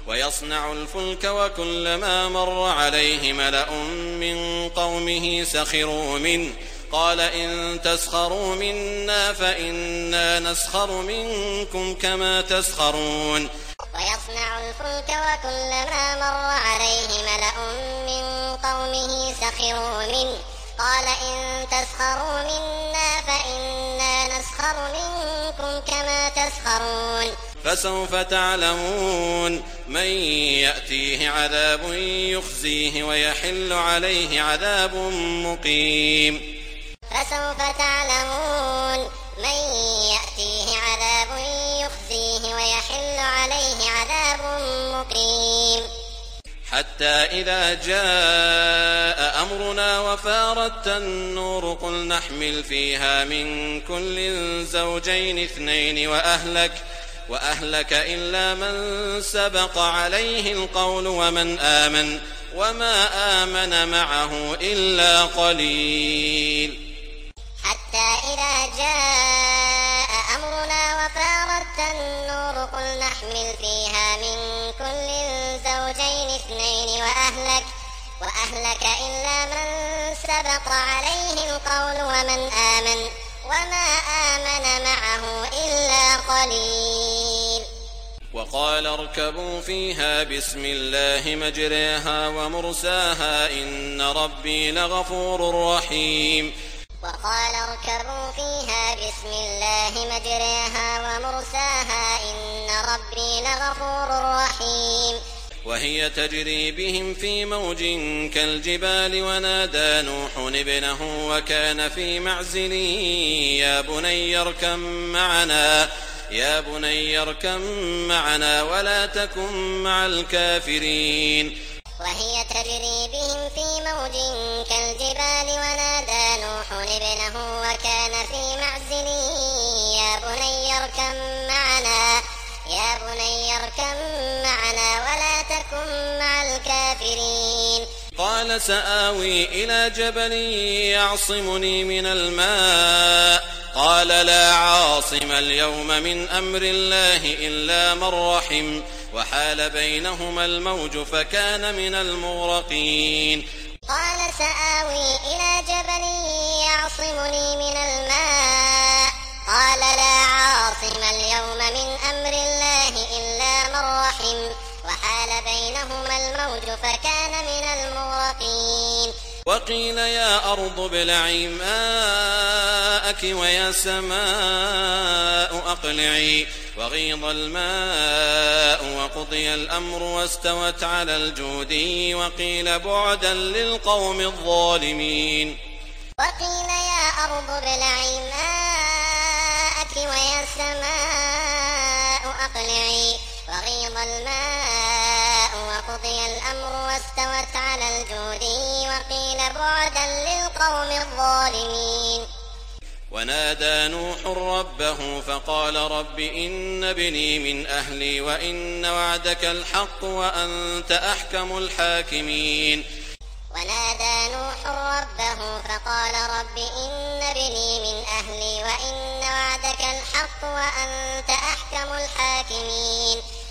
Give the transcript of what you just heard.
ويصنع الفلك وكلما مر عليه ملأ من قومه سخروا منه قال إن تسخروا منا فإنا نسخر منكم كما تسخرون. ويصنع الفلك وكلما مر عليه ملأ من قومه سخروا منه قال إن تسخروا منا فإنا نسخر منكم كما تسخرون. فسوف تعلمون من يأتيه عذاب يخزيه ويحل عليه عذاب مقيم. فسوف تعلمون من يأتيه عذاب يخزيه ويحل عليه عذاب مقيم. حتى إذا جاء أمرنا وفارت النور قل نحمل فيها من كل زوجين اثنين وأهلك إلا من سبق عليه القول ومن آمن وما آمن معه إلا قليل. حتى إذا جاء أمرنا وفارت النور قل نحمل فيها من كل زوجين اثنين وأهلك إلا من سبق عليه القول ومن آمن وما آمن معه إلا قليل. وقال اركبوا فيها بسم الله مجريها ومرساها إن ربي لغفور رحيم. وقال اركبوا فيها بسم الله مجريها ومرساها إن ربي لغفور رحيم. وهي تجري بهم في موج كالجبال ونادى نوح ابنه وكان في معزل يا بني اركم معنا ولا تكن مع الكافرين. وهي تجري بهم في موج كالجبال ونادى نوح ابنه وكان في معزل يا بني اركم معنا ولا تكن مع الكافرين. قال سآوي إلى جبل يعصمني من الماء قال لا عاصم اليوم من أمر الله إلا من رحم وحال بينهما الموج فكان من المغرقين. قال سآوي إلى جبل يعصمني من الماء قال لا عاصم اليوم من أمر الله إلا من رحم وحال بينهما الموج فكان من المغرقين. وقيل يا أرض ابلعي ماءك ويا سماء أقلعي وغيض الماء وقضي الأمر واستوت على الجودي وقيل بعدا للقوم الظالمين. وقيل يا أرض ابلعي ماءك ويا سماء أقلعي وغيض الماء وقضي الأمر واستوت على الجودي وقيل بعدا للقوم الظالمين. ونادى نوح ربه فقال رب إن ابني من أهلي وإن وعدك الحق وأنت أحكم الحاكمين. ونادى نوح ربه فقال رب إن ابني من أهلي وإن وعدك الحق وأنت أحكم الحاكمين.